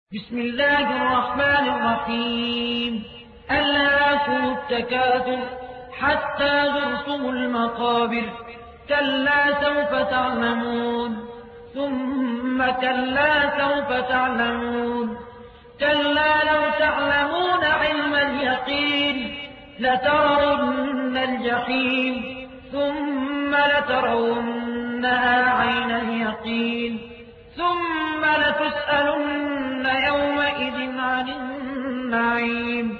بسم الله الرحمن الرحيم ألهاكم التكاثر حتى زرتم المقابر كلا سوف تعلمون ثم كلا سوف تعلمون كلا لو تعلمون علم اليقين لترون الجحيم ثم لترونها عين اليقين ثم لتسألن يومئذ عن النعيم